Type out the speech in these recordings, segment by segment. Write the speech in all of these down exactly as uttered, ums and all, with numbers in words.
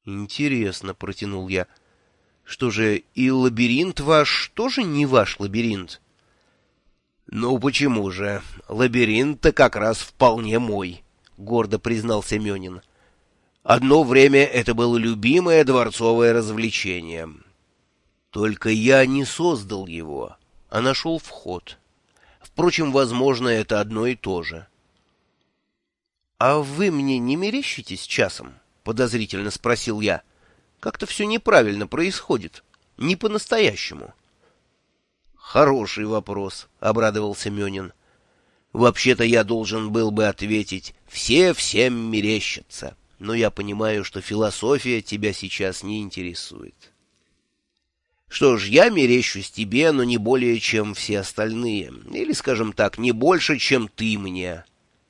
Интересно, протянул я. Что же, и лабиринт ваш тоже не ваш лабиринт? Ну почему же? Лабиринт-то как раз вполне мой, гордо признал Семенин. Одно время это было любимое дворцовое развлечение. Только я не создал его, а нашел вход. Впрочем, возможно, это одно и то же. — А вы мне не мерещитесь часом? — подозрительно спросил я. — Как-то все неправильно происходит. Не по-настоящему. — Хороший вопрос, — обрадовался Мёнин. — Вообще-то я должен был бы ответить «все всем мерещатся», но я понимаю, что философия тебя сейчас не интересует. Что ж, я мерещусь тебе, но не более, чем все остальные. Или, скажем так, не больше, чем ты мне.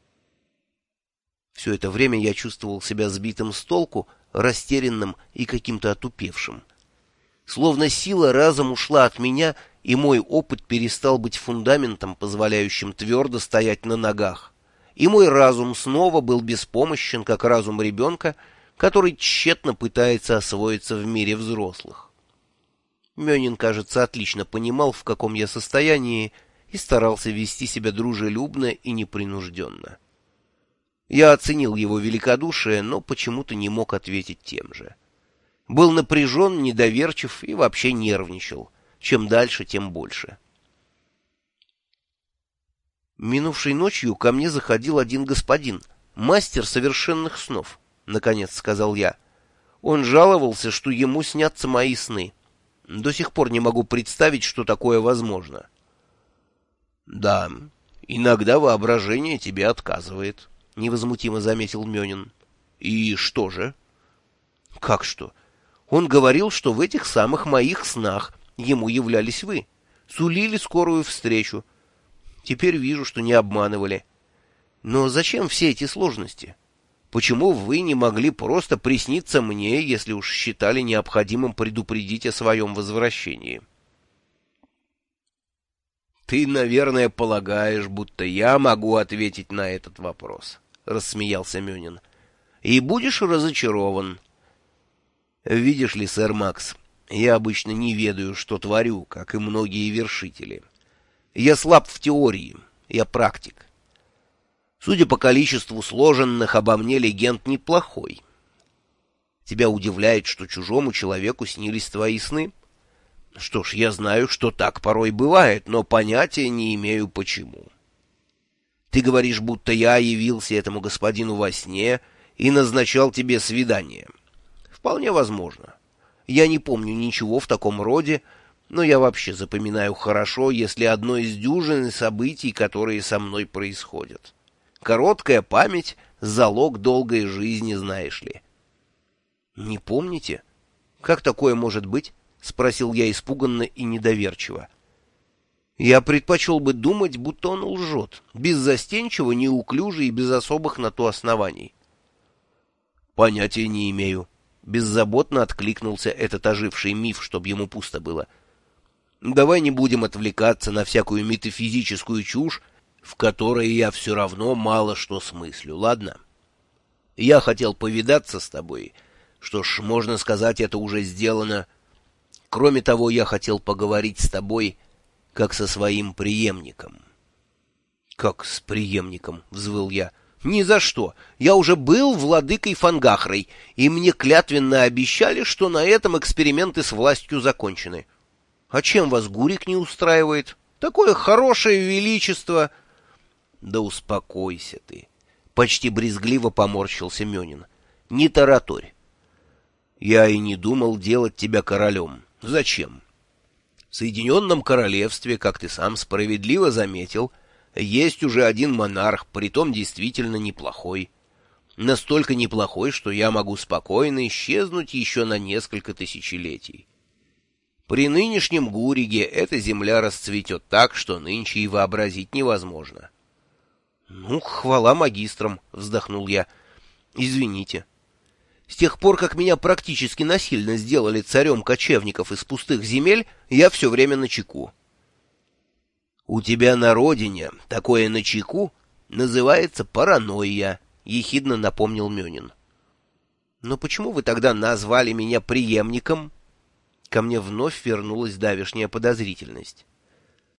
Все это время я чувствовал себя сбитым с толку, растерянным и каким-то отупевшим. Словно сила разом ушла от меня, и мой опыт перестал быть фундаментом, позволяющим твердо стоять на ногах. И мой разум снова был беспомощен, как разум ребенка, который тщетно пытается освоиться в мире взрослых. Мёнин, кажется, отлично понимал, в каком я состоянии, и старался вести себя дружелюбно и непринужденно. Я оценил его великодушие, но почему-то не мог ответить тем же. Был напряжен, недоверчив и вообще нервничал. Чем дальше, тем больше. «Минувшей ночью ко мне заходил один господин, мастер совершенных снов», — наконец сказал я. «Он жаловался, что ему снятся мои сны. До сих пор не могу представить, что такое возможно». «Да, иногда воображение тебе отказывает», — невозмутимо заметил Мёнин. «И что же?» «Как что? Он говорил, что в этих самых моих снах ему являлись вы, сулили скорую встречу. Теперь вижу, что не обманывали. Но зачем все эти сложности? Почему вы не могли просто присниться мне, если уж считали необходимым предупредить о своем возвращении?» «Ты, наверное, полагаешь, будто я могу ответить на этот вопрос», — рассмеялся Мёнин. «И будешь разочарован. Видишь ли, сэр Макс, я обычно не ведаю, что творю, как и многие вершители. Я слаб в теории, я практик. Судя по количеству сложенных обо мне легенд, неплохой. Тебя удивляет, что чужому человеку снились твои сны? Что ж, я знаю, что так порой бывает, но понятия не имею почему. Ты говоришь, будто я явился этому господину во сне и назначал тебе свидание. Вполне возможно. Я не помню ничего в таком роде, но я вообще запоминаю хорошо, если одно из дюжины событий, которые со мной происходят. Короткая память — залог долгой жизни, знаешь ли. — Не помните? Как такое может быть? — спросил я испуганно и недоверчиво. Я предпочел бы думать, будто он лжет, беззастенчиво, неуклюже и без особых на то оснований. — Понятия не имею. Беззаботно откликнулся этот оживший миф, чтоб ему пусто было. Давай не будем отвлекаться на всякую метафизическую чушь, в которой я все равно мало что смыслю, ладно? Я хотел повидаться с тобой. Что ж, можно сказать, это уже сделано. Кроме того, я хотел поговорить с тобой, как со своим преемником. — Как с преемником? — взвыл я. — Ни за что. Я уже был владыкой Фангахрой, и мне клятвенно обещали, что на этом эксперименты с властью закончены. А чем вас Гурик не устраивает? Такое хорошее величество! — Да успокойся ты. Почти брезгливо поморщился Мёнин. — Не тараторь. Я и не думал делать тебя королем. Зачем? В Соединенном Королевстве, как ты сам справедливо заметил, есть уже один монарх, притом действительно неплохой. Настолько неплохой, что я могу спокойно исчезнуть еще на несколько тысячелетий. При нынешнем Гуриге эта земля расцветет так, что нынче и вообразить невозможно. — Ну, хвала магистрам, — вздохнул я. — Извините. С тех пор, как меня практически насильно сделали царем кочевников из пустых земель, я все время начеку. — У тебя на родине такое начеку называется паранойя, — ехидно напомнил Мёнин. — Но почему вы тогда назвали меня преемником? Ко мне вновь вернулась давешняя подозрительность.